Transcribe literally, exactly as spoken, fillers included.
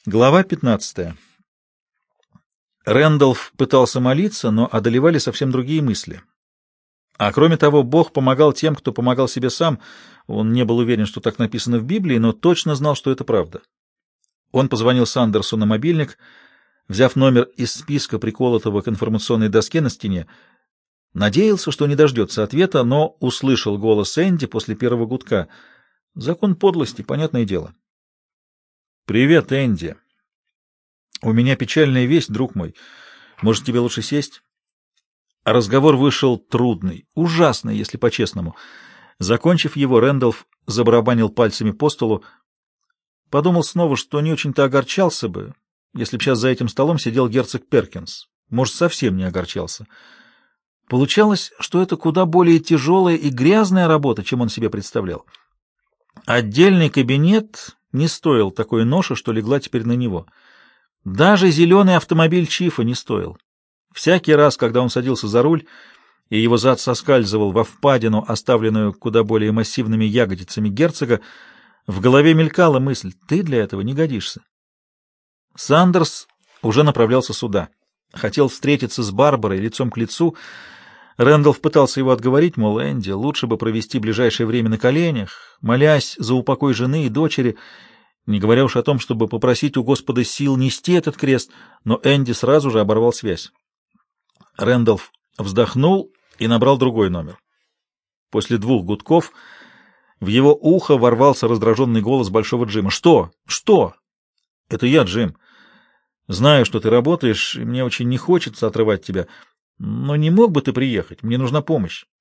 Глава пятнадцатая. Рэндалф пытался молиться, но одолевали совсем другие мысли. А кроме того, Бог помогал тем, кто помогал себе сам. Он не был уверен, что так написано в Библии, но точно знал, что это правда. Он позвонил Сандерсу на мобильник, взяв номер из списка, приколотого к информационной доске на стене. Надеялся, что не дождется ответа, но услышал голос Энди после первого гудка. Закон подлости, понятное дело. «Привет, Энди. У меня печальная весть, друг мой. Может, тебе лучше сесть?» А разговор вышел трудный, ужасный, если по-честному. Закончив его, Рэндалф забарабанил пальцами по столу. Подумал снова, что не очень-то огорчался бы, если б сейчас за этим столом сидел герцог Перкинс. Может, совсем не огорчался. Получалось, что это куда более тяжелая и грязная работа, чем он себе представлял. Отдельный кабинет не стоил такой ноши, что легла теперь на него. Даже зеленый автомобиль Чифа не стоил. Всякий раз, когда он садился за руль, и его зад соскальзывал во впадину, оставленную куда более массивными ягодицами герцога, в голове мелькала мысль: «Ты для этого не годишься». Сандерс уже направлялся сюда. Хотел встретиться с Барбарой лицом к лицу. Рэндалф пытался его отговорить, мол, Энди, лучше бы провести ближайшее время на коленях, молясь за упокой жены и дочери, не говоря уж о том, чтобы попросить у Господа сил нести этот крест, но Энди сразу же оборвал связь. Рэндалф вздохнул и набрал другой номер. После двух гудков в его ухо ворвался раздраженный голос Большого Джима. «Что? Что?» «Это я, Джим. Знаю, что ты работаешь, и мне очень не хочется отрывать тебя. Но не мог бы ты приехать? Мне нужна помощь».